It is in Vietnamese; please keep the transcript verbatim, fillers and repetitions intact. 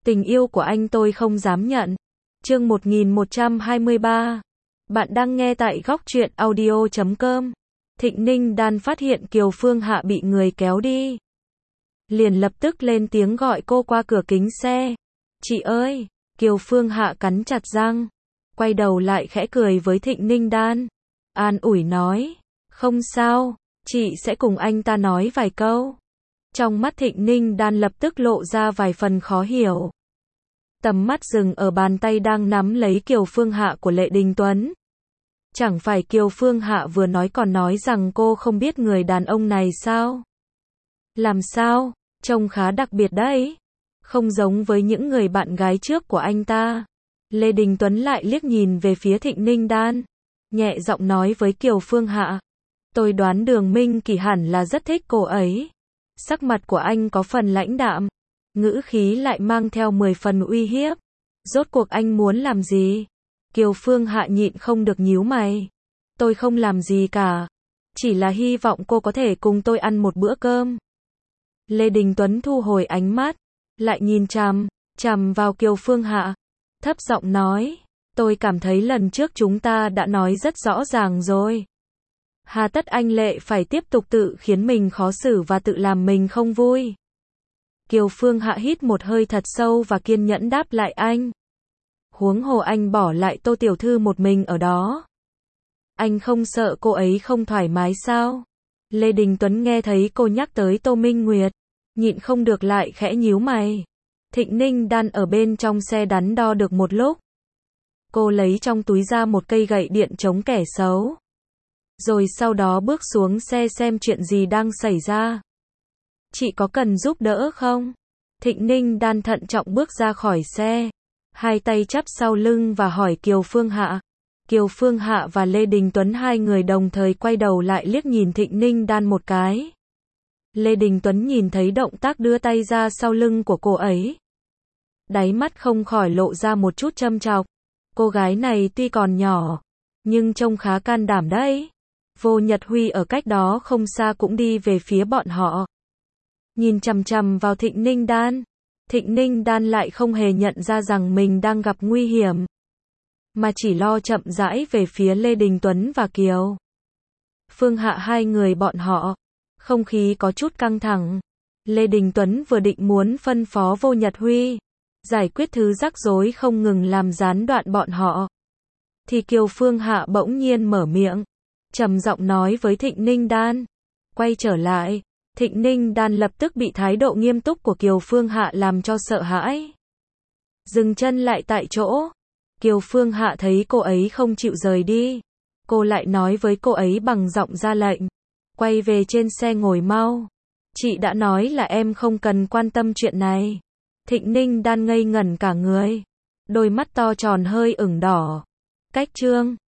Tình yêu của anh tôi không dám nhận. Chương một nghìn một trăm hai mươi ba. Bạn đang nghe tại góc truyện audio chấm com. Thịnh Ninh Đan phát hiện Kiều Phương Hạ bị người kéo đi. Liền lập tức lên tiếng gọi cô qua cửa kính xe. Chị ơi! Kiều Phương Hạ cắn chặt răng. Quay đầu lại khẽ cười với Thịnh Ninh Đan. An ủi nói. Không sao, chị sẽ cùng anh ta nói vài câu. Trong mắt Thịnh Ninh Đan lập tức lộ ra vài phần khó hiểu. Tầm mắt dừng ở bàn tay đang nắm lấy Kiều Phương Hạ của Lệ Đình Tuấn. Chẳng phải Kiều Phương Hạ vừa nói còn nói rằng cô không biết người đàn ông này sao? Làm sao? Trông khá đặc biệt đấy. Không giống với những người bạn gái trước của anh ta. Lê Đình Tuấn lại liếc nhìn về phía Thịnh Ninh Đan. Nhẹ giọng nói với Kiều Phương Hạ. Tôi đoán Đường Minh Kỳ hẳn là rất thích cô ấy. Sắc mặt của anh có phần lãnh đạm. Ngữ khí lại mang theo mười phần uy hiếp. Rốt cuộc anh muốn làm gì? Kiều Phương Hạ nhịn không được nhíu mày. Tôi không làm gì cả. Chỉ là hy vọng cô có thể cùng tôi ăn một bữa cơm. Lê Đình Tuấn thu hồi ánh mắt. Lại nhìn chằm, chằm vào Kiều Phương Hạ. Thấp giọng nói. Tôi cảm thấy lần trước chúng ta đã nói rất rõ ràng rồi. Hà tất anh Lệ phải tiếp tục tự khiến mình khó xử và tự làm mình không vui. Kiều Phương Hạ hít một hơi thật sâu và kiên nhẫn đáp lại anh. Huống hồ anh bỏ lại Tô Tiểu Thư một mình ở đó. Anh không sợ cô ấy không thoải mái sao? Lê Đình Tuấn nghe thấy cô nhắc tới Tô Minh Nguyệt. Nhịn không được lại khẽ nhíu mày. Thịnh Ninh Đan ở bên trong xe đắn đo được một lúc. Cô lấy trong túi ra một cây gậy điện chống kẻ xấu. Rồi sau đó bước xuống xe xem chuyện gì đang xảy ra. Chị có cần giúp đỡ không? Thịnh Ninh Đan thận trọng bước ra khỏi xe. Hai tay chắp sau lưng và hỏi Kiều Phương Hạ. Kiều Phương Hạ và Lê Đình Tuấn hai người đồng thời quay đầu lại liếc nhìn Thịnh Ninh Đan một cái. Lê Đình Tuấn nhìn thấy động tác đưa tay ra sau lưng của cô ấy. Đáy mắt không khỏi lộ ra một chút châm chọc. Cô gái này tuy còn nhỏ, nhưng trông khá can đảm đấy. Vô Nhật Huy ở cách đó không xa cũng đi về phía bọn họ. Nhìn chằm chằm vào Thịnh Ninh Đan. Thịnh Ninh Đan lại không hề nhận ra rằng mình đang gặp nguy hiểm. Mà chỉ lo chậm rãi về phía Lê Đình Tuấn và Kiều Phương Hạ hai người bọn họ. Không khí có chút căng thẳng. Lê Đình Tuấn vừa định muốn phân phó Vô Nhật Huy giải quyết thứ rắc rối không ngừng làm gián đoạn bọn họ. Thì Kiều Phương Hạ bỗng nhiên mở miệng. Trầm giọng nói với Thịnh Ninh Đan. Quay trở lại. Thịnh Ninh Đan lập tức bị thái độ nghiêm túc của Kiều Phương Hạ làm cho sợ hãi. Dừng chân lại tại chỗ. Kiều Phương Hạ thấy cô ấy không chịu rời đi. Cô lại nói với cô ấy bằng giọng ra lệnh. Quay về trên xe ngồi mau. Chị đã nói là em không cần quan tâm chuyện này. Thịnh Ninh Đan ngây ngẩn cả người. Đôi mắt to tròn hơi ửng đỏ. Cách chương